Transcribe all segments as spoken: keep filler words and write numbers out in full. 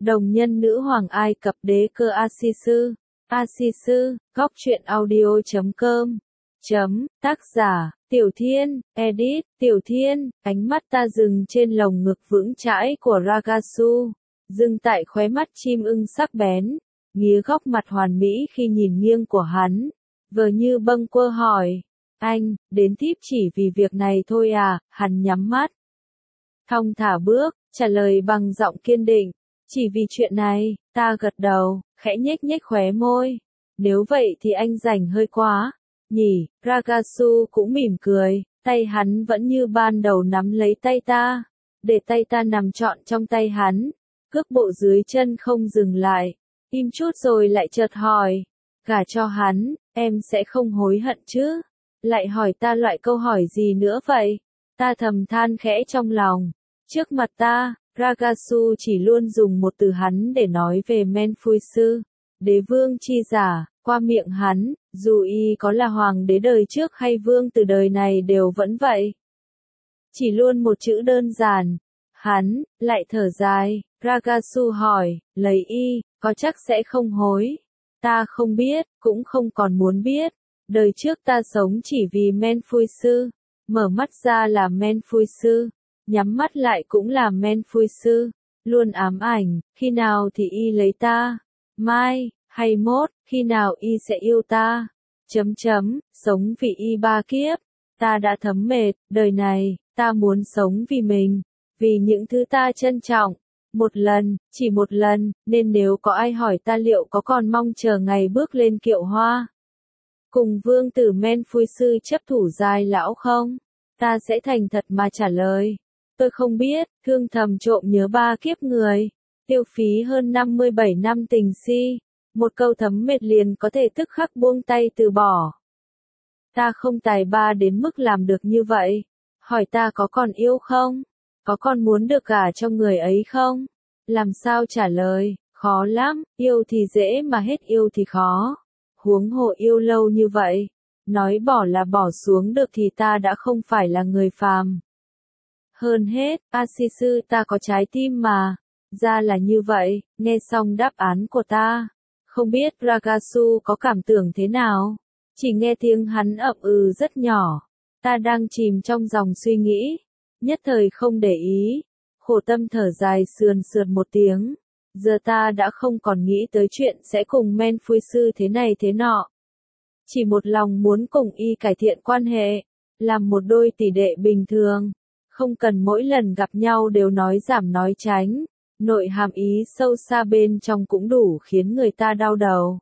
Đồng nhân nữ hoàng Ai Cập đế cơ A-si-sư. A-si-sư, góc truyện audio chấm com. Chấm, tác giả, Tiểu Thiên, edit, Tiểu Thiên, ánh mắt ta dừng trên lồng ngực vững chãi của Ragasu, dừng tại khóe mắt chim ưng sắc bén, nghía góc mặt hoàn mỹ khi nhìn nghiêng của hắn, vờ như bâng quơ hỏi, anh, đến tiếp chỉ vì việc này thôi à, hắn nhắm mắt. Thong thả bước, trả lời bằng giọng kiên định, chỉ vì chuyện này, ta gật đầu, khẽ nhếch nhếch khóe môi, nếu vậy thì anh rảnh hơi quá. Nhỉ, Ragasu cũng mỉm cười, tay hắn vẫn như ban đầu nắm lấy tay ta, để tay ta nằm trọn trong tay hắn, cước bộ dưới chân không dừng lại, im chút rồi lại chợt hỏi, gả cho hắn, em sẽ không hối hận chứ? Lại hỏi ta loại câu hỏi gì nữa vậy? Ta thầm than khẽ trong lòng, trước mặt ta, Ragasu chỉ luôn dùng một từ hắn để nói về Menfuisu, đế vương chi giả. Qua miệng hắn, dù y có là hoàng đế đời trước hay vương từ đời này đều vẫn vậy. Chỉ luôn một chữ đơn giản. Hắn, lại thở dài, Ragasu hỏi, lấy y, có chắc sẽ không hối? Ta không biết, cũng không còn muốn biết. Đời trước ta sống chỉ vì Menfuisu, mở mắt ra là Menfuisu, nhắm mắt lại cũng là Menfuisu, luôn ám ảnh, khi nào thì y lấy ta? Mai, hay mốt, khi nào y sẽ yêu ta? Chấm chấm, sống vì y ba kiếp. Ta đã thấm mệt, đời này, ta muốn sống vì mình, vì những thứ ta trân trọng. Một lần, chỉ một lần, nên nếu có ai hỏi ta liệu có còn mong chờ ngày bước lên kiệu hoa, cùng vương tử Menfuisu chấp thủ giai lão không? Ta sẽ thành thật mà trả lời. Tôi không biết, thương thầm trộm nhớ ba kiếp người, tiêu phí hơn năm mươi bảy năm tình si. Một câu thấm mệt liền có thể tức khắc buông tay từ bỏ. Ta không tài ba đến mức làm được như vậy. Hỏi ta có còn yêu không? Có còn muốn được gả cho người ấy không? Làm sao trả lời? Khó lắm, yêu thì dễ mà hết yêu thì khó. Huống hồ yêu lâu như vậy. Nói bỏ là bỏ xuống được thì ta đã không phải là người phàm. Hơn hết, A-si-sư ta có trái tim mà. Ra là như vậy, nghe xong đáp án của ta. Không biết Ragasu có cảm tưởng thế nào? Chỉ nghe tiếng hắn ậm ừ rất nhỏ. Ta đang chìm trong dòng suy nghĩ. Nhất thời không để ý. Khổ tâm thở dài sườn sượt một tiếng. Giờ ta đã không còn nghĩ tới chuyện sẽ cùng Menfuisu thế này thế nọ. Chỉ một lòng muốn cùng y cải thiện quan hệ. Làm một đôi tỷ đệ bình thường. Không cần mỗi lần gặp nhau đều nói giảm nói tránh. Nội hàm ý sâu xa bên trong cũng đủ khiến người ta đau đầu.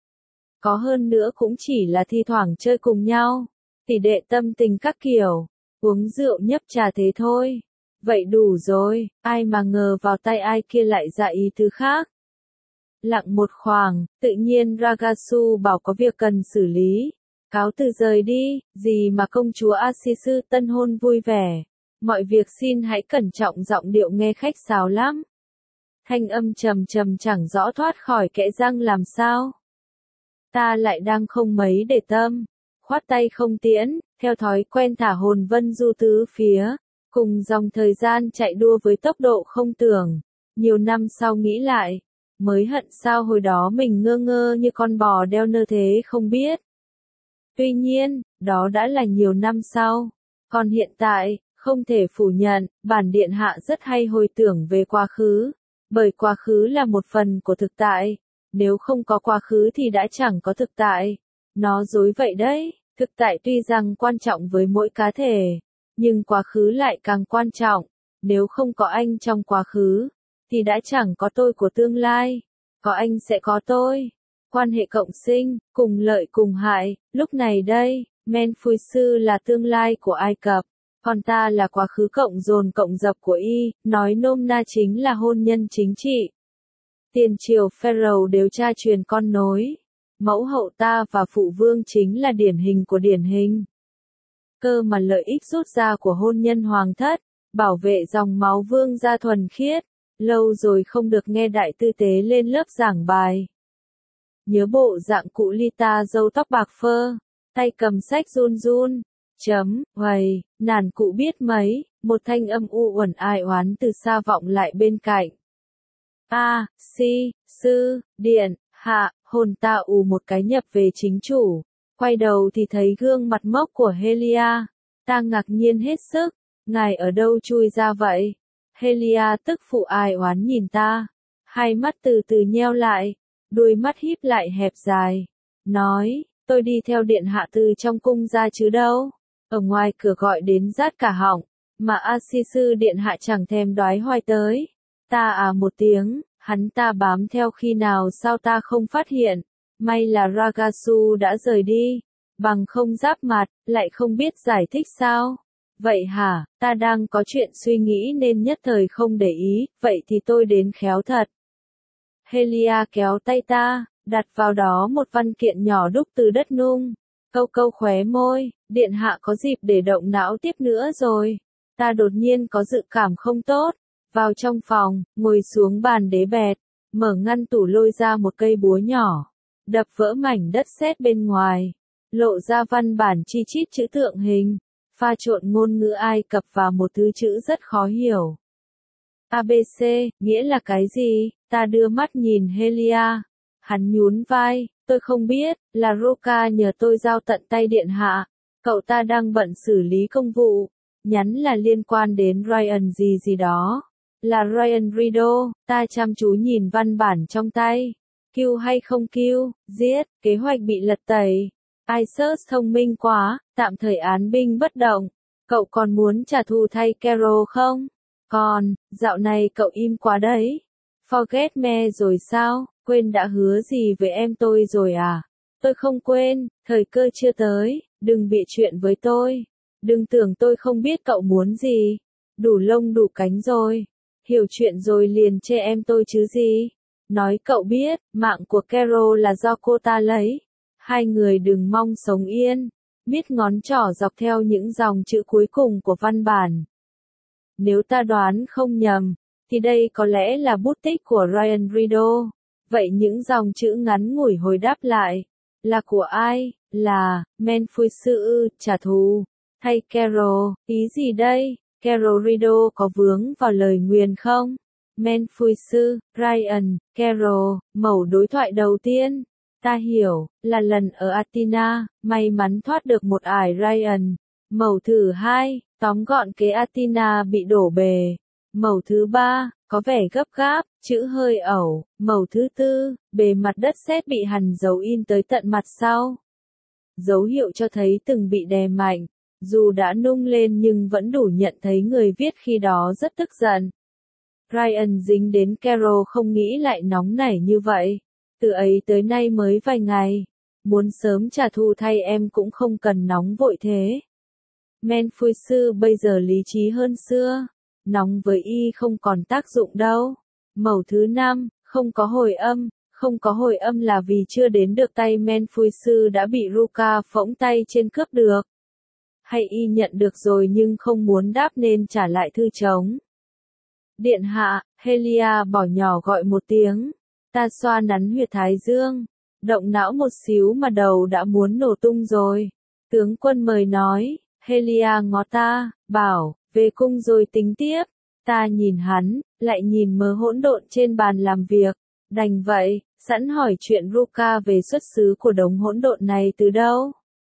Có hơn nữa cũng chỉ là thi thoảng chơi cùng nhau, tỷ đệ tâm tình các kiểu, uống rượu nhấp trà thế thôi. Vậy đủ rồi, ai mà ngờ vào tay ai kia lại ra ý thứ khác. Lặng một khoảng, tự nhiên Ragasu bảo có việc cần xử lý. Cáo từ rời đi, gì mà công chúa A-si-sư tân hôn vui vẻ. Mọi việc xin hãy cẩn trọng, giọng điệu nghe khách sáo lắm. Thanh âm trầm trầm chẳng rõ thoát khỏi kẽ răng làm sao. Ta lại đang không mấy để tâm, khoát tay không tiễn, theo thói quen thả hồn vân du tứ phía, cùng dòng thời gian chạy đua với tốc độ không tưởng. Nhiều năm sau nghĩ lại, mới hận sao hồi đó mình ngơ ngơ như con bò đeo nơ thế không biết. Tuy nhiên, đó đã là nhiều năm sau, còn hiện tại, không thể phủ nhận, bản điện hạ rất hay hồi tưởng về quá khứ. Bởi quá khứ là một phần của thực tại, nếu không có quá khứ thì đã chẳng có thực tại. Nó dối vậy đấy, thực tại tuy rằng quan trọng với mỗi cá thể, nhưng quá khứ lại càng quan trọng. Nếu không có anh trong quá khứ, thì đã chẳng có tôi của tương lai. Có anh sẽ có tôi. Quan hệ cộng sinh, cùng lợi cùng hại, lúc này đây, Menfuisu là tương lai của Ai Cập. Còn ta là quá khứ cộng dồn cộng dập của y, nói nôm na chính là hôn nhân chính trị. Tiền triều Pharaoh đều cha truyền con nối. Mẫu hậu ta và phụ vương chính là điển hình của điển hình. Cơ mà lợi ích rút ra của hôn nhân hoàng thất, bảo vệ dòng máu vương gia thuần khiết. Lâu rồi không được nghe đại tư tế lên lớp giảng bài. Nhớ bộ dạng cụ Lita râu tóc bạc phơ, tay cầm sách run run. Chấm, hoầy, nàn cụ biết mấy, một thanh âm u uẩn ai oán từ xa vọng lại bên cạnh. A, si, sư, điện, hạ, hồn ta ù một cái nhập về chính chủ. Quay đầu thì thấy gương mặt mốc của Helia. Ta ngạc nhiên hết sức. Ngài ở đâu chui ra vậy? Helia tức phụ ai oán nhìn ta. Hai mắt từ từ nheo lại. Đuôi mắt híp lại hẹp dài. Nói, tôi đi theo điện hạ từ trong cung ra chứ đâu. Ở ngoài cửa gọi đến rát cả họng. Mà A si sư điện hạ chẳng thèm đoái hoài tới. Ta à một tiếng, hắn ta bám theo khi nào sao ta không phát hiện. May là Ragasu đã rời đi. Bằng không giáp mặt, lại không biết giải thích sao. Vậy hả, ta đang có chuyện suy nghĩ nên nhất thời không để ý, vậy thì tôi đến khéo thật. Helia kéo tay ta, đặt vào đó một văn kiện nhỏ đúc từ đất nung. Câu câu khóe môi, điện hạ có dịp để động não tiếp nữa rồi. Ta đột nhiên có dự cảm không tốt. Vào trong phòng, ngồi xuống bàn đế bẹt, mở ngăn tủ lôi ra một cây búa nhỏ. Đập vỡ mảnh đất sét bên ngoài. Lộ ra văn bản chi chít chữ tượng hình. Pha trộn ngôn ngữ Ai Cập và một thứ chữ rất khó hiểu. a bê xê, nghĩa là cái gì? Ta đưa mắt nhìn Helia. Hắn nhún vai, tôi không biết, là Roka nhờ tôi giao tận tay điện hạ. Cậu ta đang bận xử lý công vụ. Nhắn là liên quan đến Ryan gì gì đó. Là Ryan Rido, ta chăm chú nhìn văn bản trong tay. Kill hay không kill, giết, kế hoạch bị lật tẩy. Isus thông minh quá, tạm thời án binh bất động. Cậu còn muốn trả thù thay Carol không? Còn, dạo này cậu im quá đấy. Forget me rồi sao, quên đã hứa gì với em tôi rồi à? Tôi không quên, thời cơ chưa tới, đừng bịa chuyện với tôi. Đừng tưởng tôi không biết cậu muốn gì. Đủ lông đủ cánh rồi. Hiểu chuyện rồi liền chê em tôi chứ gì. Nói cậu biết, mạng của Carol là do cô ta lấy. Hai người đừng mong sống yên. Miết ngón trỏ dọc theo những dòng chữ cuối cùng của văn bản. Nếu ta đoán không nhầm, thì đây có lẽ là bút tích của Ryan Rido. Vậy những dòng chữ ngắn ngủi hồi đáp lại, là của ai? Là, Menfui sư trả thù. Hay Carol, ý gì đây? Carol Rido có vướng vào lời nguyền không? Menfui sư, Ryan, Carol, mẩu đối thoại đầu tiên. Ta hiểu, là lần ở Athena, may mắn thoát được một ải Ryan. Mẩu thứ hai, tóm gọn kế Athena bị đổ bề. Mẩu thứ ba, có vẻ gấp gáp, chữ hơi ẩu. Mẩu thứ tư, bề mặt đất sét bị hằn dấu in tới tận mặt sau. Dấu hiệu cho thấy từng bị đè mạnh. Dù đã nung lên nhưng vẫn đủ nhận thấy người viết khi đó rất tức giận. Ryan dính đến Carol không nghĩ lại nóng nảy như vậy. Từ ấy tới nay mới vài ngày. Muốn sớm trả thù thay em cũng không cần nóng vội thế. Menfui sư bây giờ lý trí hơn xưa. Nóng với y không còn tác dụng đâu. Mẩu thứ năm, không có hồi âm. Không có hồi âm là vì chưa đến được tay Menfui sư đã bị Ruka phỗng tay trên cướp được. Hay y nhận được rồi nhưng không muốn đáp nên trả lại thư trống. Điện hạ, Helia bỏ nhỏ gọi một tiếng. Ta xoa nắn huyệt thái dương. Động não một xíu mà đầu đã muốn nổ tung rồi. Tướng quân mời nói, Helia ngó ta, bảo, về cung rồi tính tiếp. Ta nhìn hắn, lại nhìn mớ hỗn độn trên bàn làm việc. Đành vậy, sẵn hỏi chuyện Ruka về xuất xứ của đống hỗn độn này từ đâu.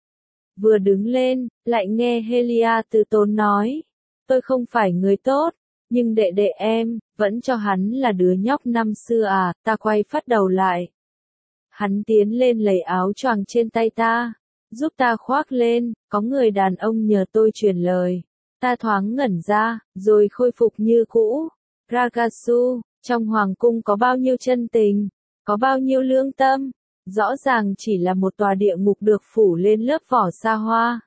Vừa đứng lên, lại nghe Helia từ tốn nói. Tôi không phải người tốt, nhưng đệ đệ em, vẫn cho hắn là đứa nhóc năm xưa à, ta quay phát đầu lại. Hắn tiến lên lấy áo choàng trên tay ta, giúp ta khoác lên, có người đàn ông nhờ tôi truyền lời. Ta thoáng ngẩn ra, rồi khôi phục như cũ. Ragasu, trong hoàng cung có bao nhiêu chân tình, có bao nhiêu lương tâm. Rõ ràng chỉ là một tòa địa ngục được phủ lên lớp vỏ xa hoa.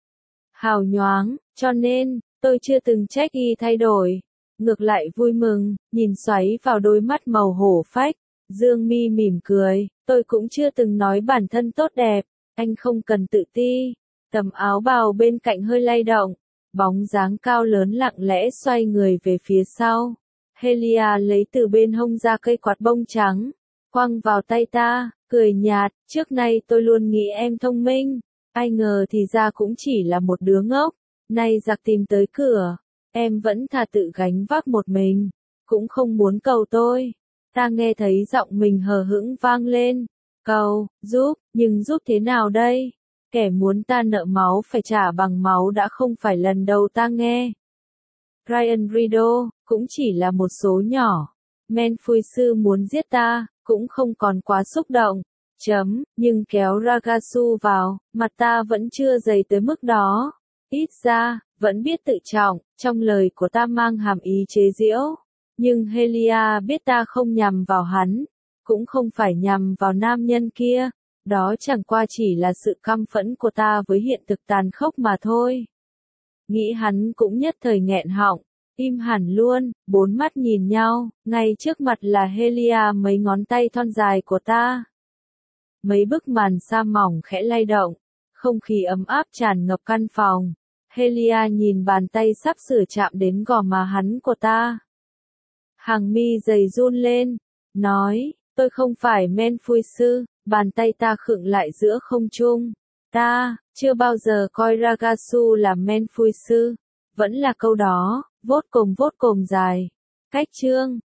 Hào nhoáng, cho nên, tôi chưa từng trách y thay đổi. Ngược lại vui mừng, nhìn xoáy vào đôi mắt màu hổ phách. Dương mi mỉm cười, tôi cũng chưa từng nói bản thân tốt đẹp. Anh không cần tự ti. Tấm áo bào bên cạnh hơi lay động. Bóng dáng cao lớn lặng lẽ xoay người về phía sau. Helia lấy từ bên hông ra cây quạt bông trắng. Quăng vào tay ta, cười nhạt, trước nay tôi luôn nghĩ em thông minh. Ai ngờ thì ra cũng chỉ là một đứa ngốc. Nay giặc tìm tới cửa. Em vẫn thà tự gánh vác một mình. Cũng không muốn cầu tôi. Ta nghe thấy giọng mình hờ hững vang lên. Cầu, giúp, nhưng giúp thế nào đây? Kẻ muốn ta nợ máu phải trả bằng máu đã không phải lần đầu ta nghe. Ryan Rido, cũng chỉ là một số nhỏ. Menfui sư muốn giết ta, cũng không còn quá xúc động. Chấm, nhưng kéo Ragasu vào, mặt ta vẫn chưa dày tới mức đó. Ít ra, vẫn biết tự trọng, trong lời của ta mang hàm ý chế giễu. Nhưng Helia biết ta không nhằm vào hắn, cũng không phải nhằm vào nam nhân kia. Đó chẳng qua chỉ là sự căm phẫn của ta với hiện thực tàn khốc mà thôi. Nghĩ hắn cũng nhất thời nghẹn họng, im hẳn luôn, bốn mắt nhìn nhau, ngay trước mặt là Helia mấy ngón tay thon dài của ta. Mấy bức màn sa mỏng khẽ lay động, không khí ấm áp tràn ngập căn phòng. Helia nhìn bàn tay sắp sửa chạm đến gò má hắn của ta. Hàng mi dày run lên, nói, tôi không phải Menfui sư, bàn tay ta khựng lại giữa không trung. Ta, chưa bao giờ coi Ragasu là Menfui sư. Vẫn là câu đó, vốt cùng vốt cùng dài. Cách chương.